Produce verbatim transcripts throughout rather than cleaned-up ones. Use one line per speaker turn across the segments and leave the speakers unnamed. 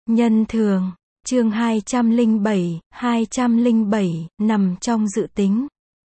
Nhân thường, chương hai trăm lẻ bảy, hai trăm lẻ bảy, nằm trong dự tính.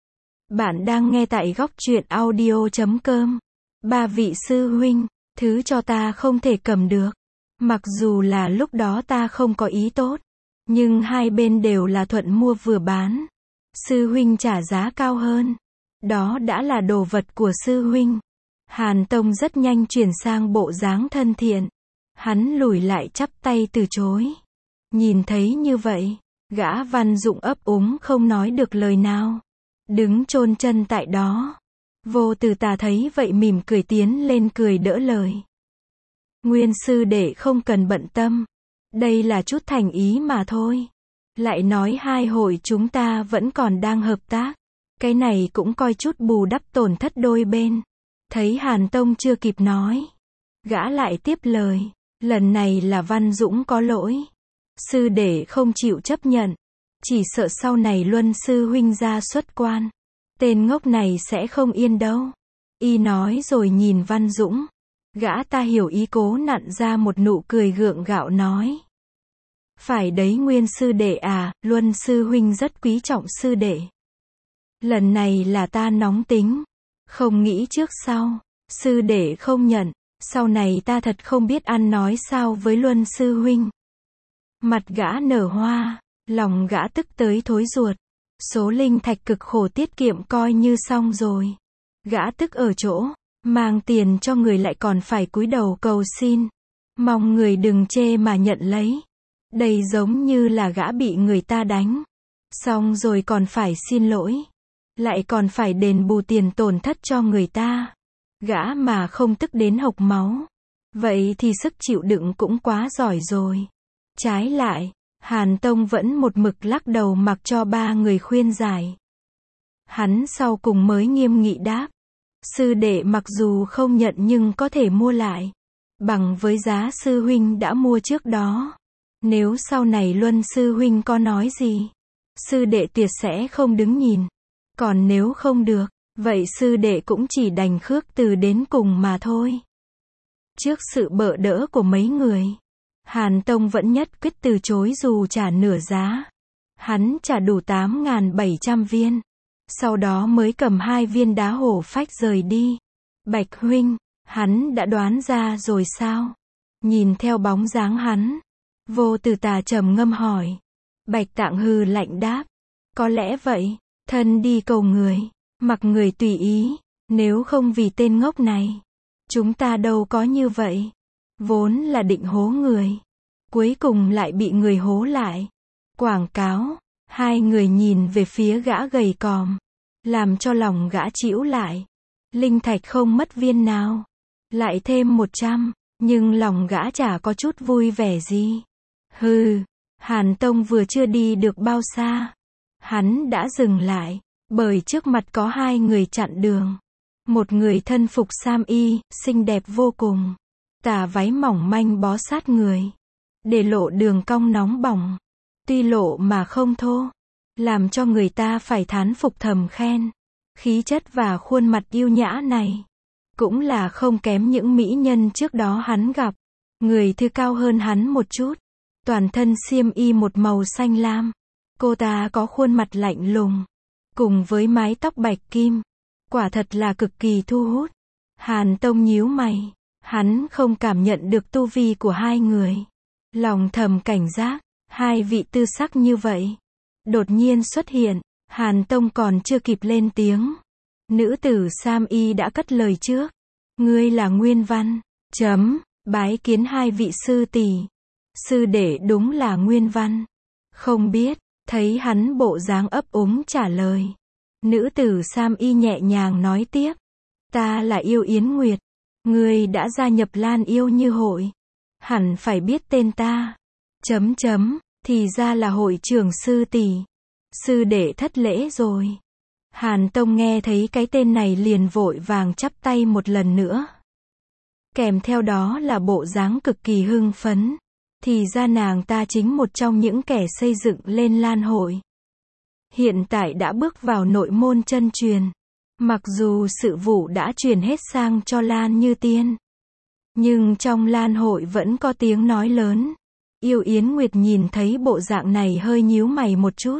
Bạn đang nghe tại góc truyện audio chấm com. Ba vị sư huynh, thứ cho ta không thể cầm được. Mặc dù là lúc đó ta không có ý tốt, nhưng hai bên đều là thuận mua vừa bán. Sư huynh trả giá cao hơn. Đó đã là đồ vật của sư huynh. Hàn Tông rất nhanh chuyển sang bộ dáng thân thiện. Hắn lùi lại chắp tay từ chối. Nhìn thấy như vậy, gã Văn Dụng ấp úng không nói được lời nào. Đứng chôn chân tại đó. Vô Từ Tà thấy vậy mỉm cười tiến lên cười đỡ lời. Nguyên sư đệ không cần bận tâm. Đây là chút thành ý mà thôi. Lại nói hai hội chúng ta vẫn còn đang hợp tác. Cái này cũng coi chút bù đắp tổn thất đôi bên. Thấy Hàn Tông chưa kịp nói, gã lại tiếp lời. Lần này là Văn Dũng có lỗi. Sư đệ không chịu chấp nhận. Chỉ sợ sau này Luân sư huynh ra xuất quan. Tên ngốc này sẽ không yên đâu. Y nói rồi nhìn Văn Dũng. Gã ta hiểu ý cố nặn ra một nụ cười gượng gạo nói. Phải đấy Nguyên sư đệ à, Luân sư huynh rất quý trọng sư đệ. Lần này là ta nóng tính. Không nghĩ trước sau. Sư đệ không nhận. Sau này ta thật không biết ăn nói sao với Luân sư huynh. Mặt gã nở hoa, lòng gã tức tới thối ruột. Số linh thạch cực khổ tiết kiệm coi như xong rồi. Gã tức ở chỗ, mang tiền cho người lại còn phải cúi đầu cầu xin. Mong người đừng chê mà nhận lấy. Đây giống như là gã bị người ta đánh. Xong rồi còn phải xin lỗi. Lại còn phải đền bù tiền tổn thất cho người ta. Gã mà không tức đến hộc máu. Vậy thì sức chịu đựng cũng quá giỏi rồi. Trái lại, Hàn Tông vẫn một mực lắc đầu mặc cho ba người khuyên giải. Hắn sau cùng mới nghiêm nghị đáp. Sư đệ mặc dù không nhận nhưng có thể mua lại. Bằng với giá sư huynh đã mua trước đó. Nếu sau này Luân sư huynh có nói gì, sư đệ tuyệt sẽ không đứng nhìn. Còn nếu không được, vậy sư đệ cũng chỉ đành khước từ đến cùng mà thôi. Trước sự bợ đỡ của mấy người, Hàn Tông vẫn nhất quyết từ chối dù trả nửa giá. Hắn trả đủ tám nghìn bảy trăm viên. Sau đó mới cầm hai viên đá hổ phách rời đi. Bạch huynh, hắn đã đoán ra rồi sao? Nhìn theo bóng dáng hắn, Vô Từ Tà trầm ngâm hỏi. Bạch Tạng hừ lạnh đáp. Có lẽ vậy, thân đi cầu người, mặc người tùy ý, nếu không vì tên ngốc này. Chúng ta đâu có như vậy. Vốn là định hố người. Cuối cùng lại bị người hố lại. Quảng cáo. Hai người nhìn về phía gã gầy còm. Làm cho lòng gã chĩu lại. Linh thạch không mất viên nào. Lại thêm một trăm. Nhưng lòng gã chả có chút vui vẻ gì. Hừ. Hàn Tông vừa chưa đi được bao xa. Hắn đã dừng lại. Bởi trước mặt có hai người chặn đường. Một người thân phục sam y, xinh đẹp vô cùng. Tà váy mỏng manh bó sát người. Để lộ đường cong nóng bỏng. Tuy lộ mà không thô. Làm cho người ta phải thán phục thầm khen. Khí chất và khuôn mặt yêu nhã này. Cũng là không kém những mỹ nhân trước đó hắn gặp. Người thư cao hơn hắn một chút. Toàn thân xiêm y một màu xanh lam. Cô ta có khuôn mặt lạnh lùng. Cùng với mái tóc bạch kim. Quả thật là cực kỳ thu hút. Hàn Tông nhíu mày. Hắn không cảm nhận được tu vi của hai người. Lòng thầm cảnh giác. Hai vị tư sắc như vậy. Đột nhiên xuất hiện. Hàn Tông còn chưa kịp lên tiếng. Nữ tử Sam Y đã cất lời trước. Ngươi là Nguyên Văn. Chấm. Bái kiến hai vị sư tỷ. Sư đệ đúng là Nguyên Văn. Không biết. Thấy hắn bộ dáng ấp úng trả lời. Nữ tử Sam Y nhẹ nhàng nói tiếp. Ta là Yêu Yến Nguyệt. Ngươi đã gia nhập Lan Yêu Như hội. Hẳn phải biết tên ta. Chấm chấm. Thì ra là hội trưởng sư tỷ. Sư đệ thất lễ rồi. Hàn Tông nghe thấy cái tên này liền vội vàng chắp tay một lần nữa. Kèm theo đó là bộ dáng cực kỳ hưng phấn. Thì ra nàng ta chính một trong những kẻ xây dựng lên Lan hội. Hiện tại đã bước vào nội môn chân truyền. Mặc dù sự vụ đã truyền hết sang cho Lan Như Tiên. Nhưng trong Lan hội vẫn có tiếng nói lớn. Yêu Yến Nguyệt nhìn thấy bộ dạng này hơi nhíu mày một chút.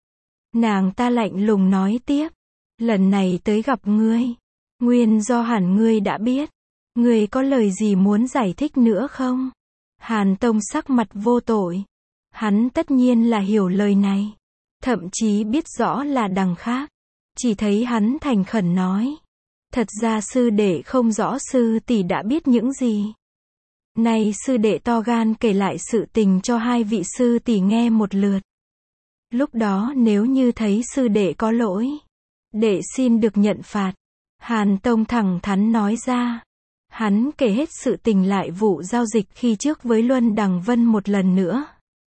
Nàng ta lạnh lùng nói tiếp. Lần này tới gặp ngươi. Nguyên do hẳn ngươi đã biết. Ngươi có lời gì muốn giải thích nữa không? Hàn Tông sắc mặt vô tội. Hắn tất nhiên là hiểu lời này. Thậm chí biết rõ là đằng khác. Chỉ thấy hắn thành khẩn nói. Thật ra sư đệ không rõ sư tỷ đã biết những gì. Này sư đệ to gan kể lại sự tình cho hai vị sư tỷ nghe một lượt. Lúc đó nếu như thấy sư đệ có lỗi, đệ xin được nhận phạt. Hàn Tông thẳng thắn nói ra. Hắn kể hết sự tình lại vụ giao dịch khi trước với Luân Đằng Vân một lần nữa.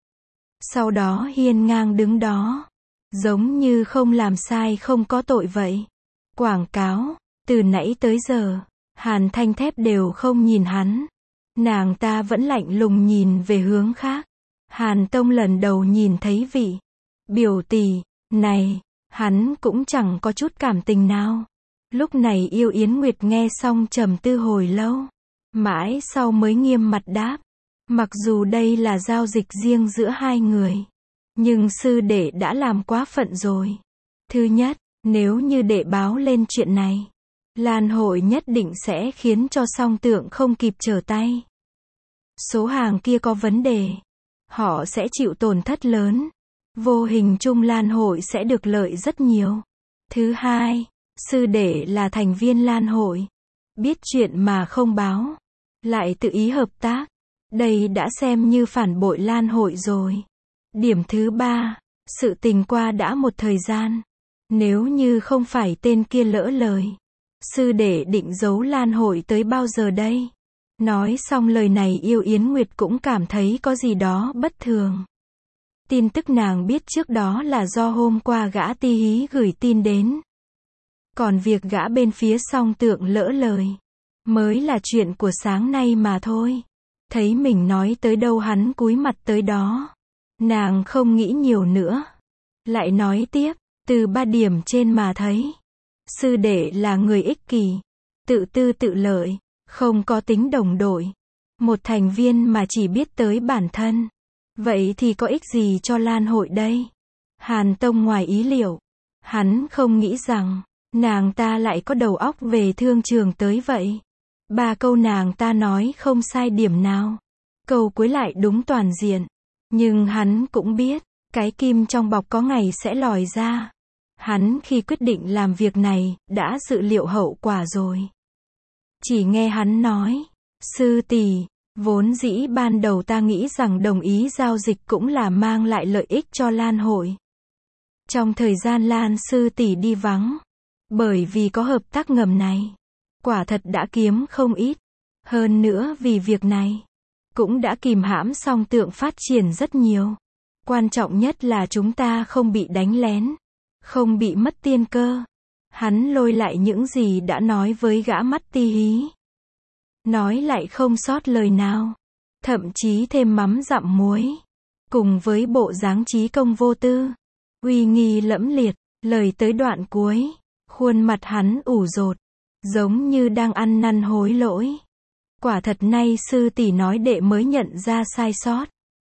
Sau đó hiên ngang đứng đó. Giống như không làm sai không có tội vậy. Quảng cáo, từ nãy tới giờ, Hàn Thanh Thép đều không nhìn hắn. Nàng ta vẫn lạnh lùng nhìn về hướng khác. Hàn Tông lần đầu nhìn thấy vị biểu tỷ này, hắn cũng chẳng có chút cảm tình nào. Lúc này Yêu Yến Nguyệt nghe xong trầm tư hồi lâu. Mãi sau mới nghiêm mặt đáp. Mặc dù đây là giao dịch riêng giữa hai người. Nhưng sư đệ đã làm quá phận rồi. Thứ nhất, nếu như đệ báo lên chuyện này, Lan hội nhất định sẽ khiến cho song tượng không kịp trở tay. Số hàng kia có vấn đề. Họ sẽ chịu tổn thất lớn. Vô hình chung Lan hội sẽ được lợi rất nhiều. Thứ hai, sư đệ là thành viên Lan hội. Biết chuyện mà không báo. Lại tự ý hợp tác. Đây đã xem như phản bội Lan hội rồi. Điểm thứ ba, sự tình qua đã một thời gian. Nếu như không phải tên kia lỡ lời, sư đệ định giấu Lan hội tới bao giờ đây? Nói xong lời này Yêu Yến Nguyệt cũng cảm thấy có gì đó bất thường. Tin tức nàng biết trước đó là do hôm qua gã Ti Hí gửi tin đến. Còn việc gã bên phía song tượng lỡ lời, mới là chuyện của sáng nay mà thôi. Thấy mình nói tới đâu hắn cúi mặt tới đó. Nàng không nghĩ nhiều nữa. Lại nói tiếp, từ ba điểm trên mà thấy. Sư đệ là người ích kỷ, tự tư tự lợi, không có tính đồng đội. Một thành viên mà chỉ biết tới bản thân. Vậy thì có ích gì cho Lan hội đây? Hàn Tông ngoài ý liệu. Hắn không nghĩ rằng, nàng ta lại có đầu óc về thương trường tới vậy. Ba câu nàng ta nói không sai điểm nào. Câu cuối lại đúng toàn diện. Nhưng hắn cũng biết, cái kim trong bọc có ngày sẽ lòi ra. Hắn khi quyết định làm việc này, đã dự liệu hậu quả rồi. Chỉ nghe hắn nói, sư tỷ, vốn dĩ ban đầu ta nghĩ rằng đồng ý giao dịch cũng là mang lại lợi ích cho Lan hội. Trong thời gian Lan sư tỷ đi vắng, bởi vì có hợp tác ngầm này, quả thật đã kiếm không ít. Hơn nữa vì việc này, cũng đã kìm hãm song tượng phát triển rất nhiều. Quan trọng nhất là chúng ta không bị đánh lén, không bị mất tiên cơ. Hắn lôi lại những gì đã nói với gã mắt Ti Hí. Nói lại không sót lời nào. Thậm chí thêm mắm dặm muối. Cùng với bộ dáng trí công vô tư, uy nghi lẫm liệt, lời tới đoạn cuối, khuôn mặt hắn ủ rột, giống như đang ăn năn hối lỗi. Quả thật nay sư tỷ nói đệ mới nhận ra sai sót.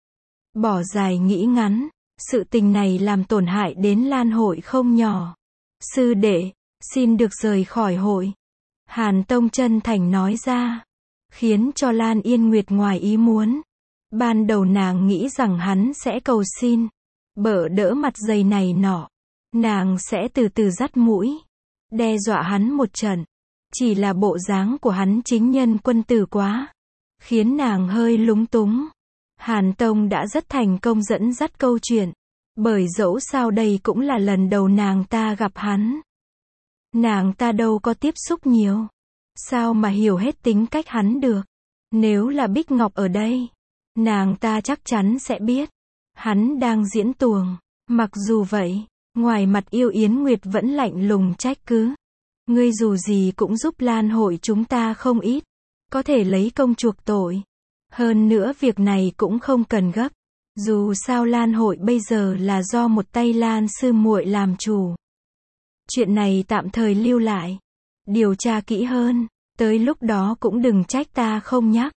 Bỏ dài nghĩ ngắn, sự tình này làm tổn hại đến Lan hội không nhỏ. Sư đệ, xin được rời khỏi hội. Hàn Tông chân thành nói ra, khiến cho Lan Yên Nguyệt ngoài ý muốn. Ban đầu nàng nghĩ rằng hắn sẽ cầu xin, bợ đỡ mặt dày này nọ. Nàng sẽ từ từ dắt mũi, đe dọa hắn một trận. Chỉ là bộ dáng của hắn chính nhân quân tử quá, khiến nàng hơi lúng túng. Hàn Tông đã rất thành công dẫn dắt câu chuyện, bởi dẫu sao đây cũng là lần đầu nàng ta gặp hắn. Nàng ta đâu có tiếp xúc nhiều, sao mà hiểu hết tính cách hắn được. Nếu là Bích Ngọc ở đây, nàng ta chắc chắn sẽ biết, hắn đang diễn tuồng. Mặc dù vậy, ngoài mặt Yêu Yến Nguyệt vẫn lạnh lùng trách cứ. Ngươi dù gì cũng giúp Lan hội chúng ta không ít, có thể lấy công chuộc tội. Hơn nữa việc này cũng không cần gấp. Dù sao Lan hội bây giờ là do một tay Lan sư muội làm chủ. Chuyện này tạm thời lưu lại, điều tra kỹ hơn, tới lúc đó cũng đừng trách ta không nhắc.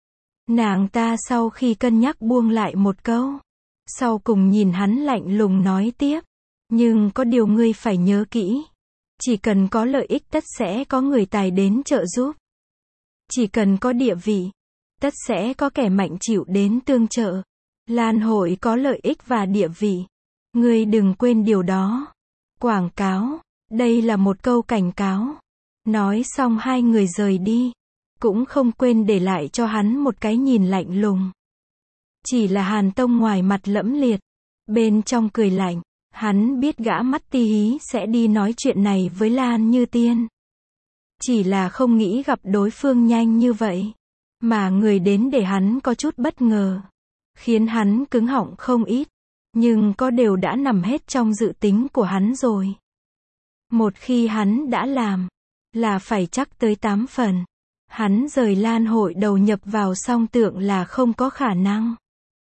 Nàng ta sau khi cân nhắc buông lại một câu. Sau cùng nhìn hắn lạnh lùng nói tiếp. Nhưng có điều ngươi phải nhớ kỹ. Chỉ cần có lợi ích tất sẽ có người tài đến trợ giúp. Chỉ cần có địa vị, tất sẽ có kẻ mạnh chịu đến tương trợ. Lan hội có lợi ích và địa vị. Ngươi đừng quên điều đó. Quảng cáo. Đây là một câu cảnh cáo. Nói xong hai người rời đi. Cũng không quên để lại cho hắn một cái nhìn lạnh lùng. Chỉ là Hàn Tông ngoài mặt lẫm liệt. Bên trong cười lạnh. Hắn biết gã mắt ti hí sẽ đi nói chuyện này với Lan Như Tiên. Chỉ là không nghĩ gặp đối phương nhanh như vậy. Mà người đến để hắn có chút bất ngờ. Khiến hắn cứng họng không ít. Nhưng có đều đã nằm hết trong dự tính của hắn rồi. Một khi hắn đã làm, là phải chắc tới tám phần. Hắn rời Lan hội đầu nhập vào song tượng là không có khả năng.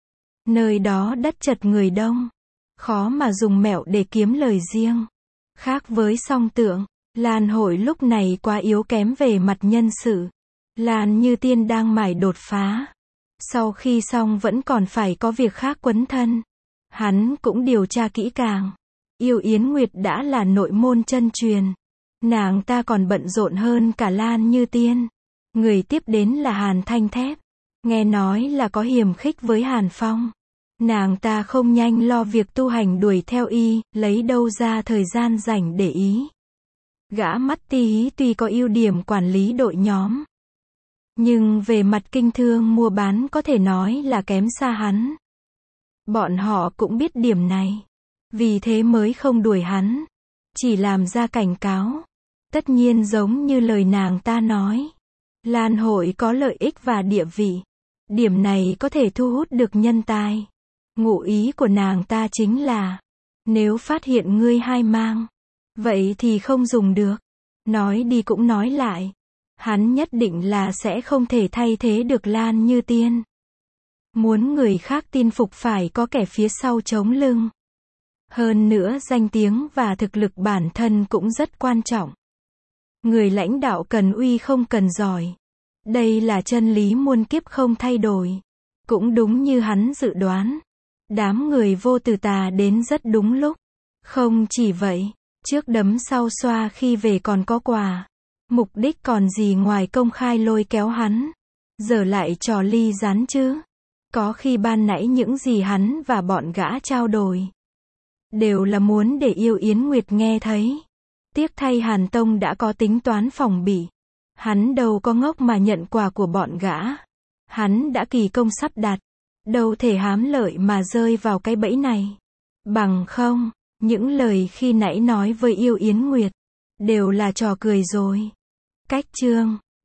Nơi đó đất chật người đông. Khó mà dùng mẹo để kiếm lời riêng. Khác với song tượng, Lan hội lúc này quá yếu kém về mặt nhân sự. Lan Như Tiên đang mải đột phá. Sau khi xong vẫn còn phải có việc khác quấn thân. Hắn cũng điều tra kỹ càng. Yêu Yến Nguyệt đã là nội môn chân truyền. Nàng ta còn bận rộn hơn cả Lan Như Tiên. Người tiếp đến là Hàn Thanh Thép. Nghe nói là có hiềm khích với Hàn Phong. Nàng ta không nhanh lo việc tu hành đuổi theo y, lấy đâu ra thời gian rảnh để ý. Gã mắt ti hí tuy có ưu điểm quản lý đội nhóm. Nhưng về mặt kinh thương mua bán có thể nói là kém xa hắn. Bọn họ cũng biết điểm này. Vì thế mới không đuổi hắn. Chỉ làm ra cảnh cáo. Tất nhiên giống như lời nàng ta nói. Lan hội có lợi ích và địa vị. Điểm này có thể thu hút được nhân tài. Ngụ ý của nàng ta chính là. Nếu phát hiện ngươi hai mang. Vậy thì không dùng được. Nói đi cũng nói lại. Hắn nhất định là sẽ không thể thay thế được Lan Như Tiên. Muốn người khác tin phục phải có kẻ phía sau chống lưng. Hơn nữa danh tiếng và thực lực bản thân cũng rất quan trọng. Người lãnh đạo cần uy không cần giỏi. Đây là chân lý muôn kiếp không thay đổi. Cũng đúng như hắn dự đoán. Đám người vô tử tà đến rất đúng lúc. Không chỉ vậy, trước đấm sau xoa khi về còn có quà. Mục đích còn gì ngoài công khai lôi kéo hắn. Giờ lại trò ly gián chứ. Có khi ban nãy những gì hắn và bọn gã trao đổi. Đều là muốn để Yêu Yến Nguyệt nghe thấy. Tiếc thay Hàn Tông đã có tính toán phòng bị. Hắn đâu có ngốc mà nhận quà của bọn gã. Hắn đã kỳ công sắp đặt. Đâu thể hám lợi mà rơi vào cái bẫy này. Bằng không, những lời khi nãy nói với Yêu Yến Nguyệt. Đều là trò cười rồi. Cách chương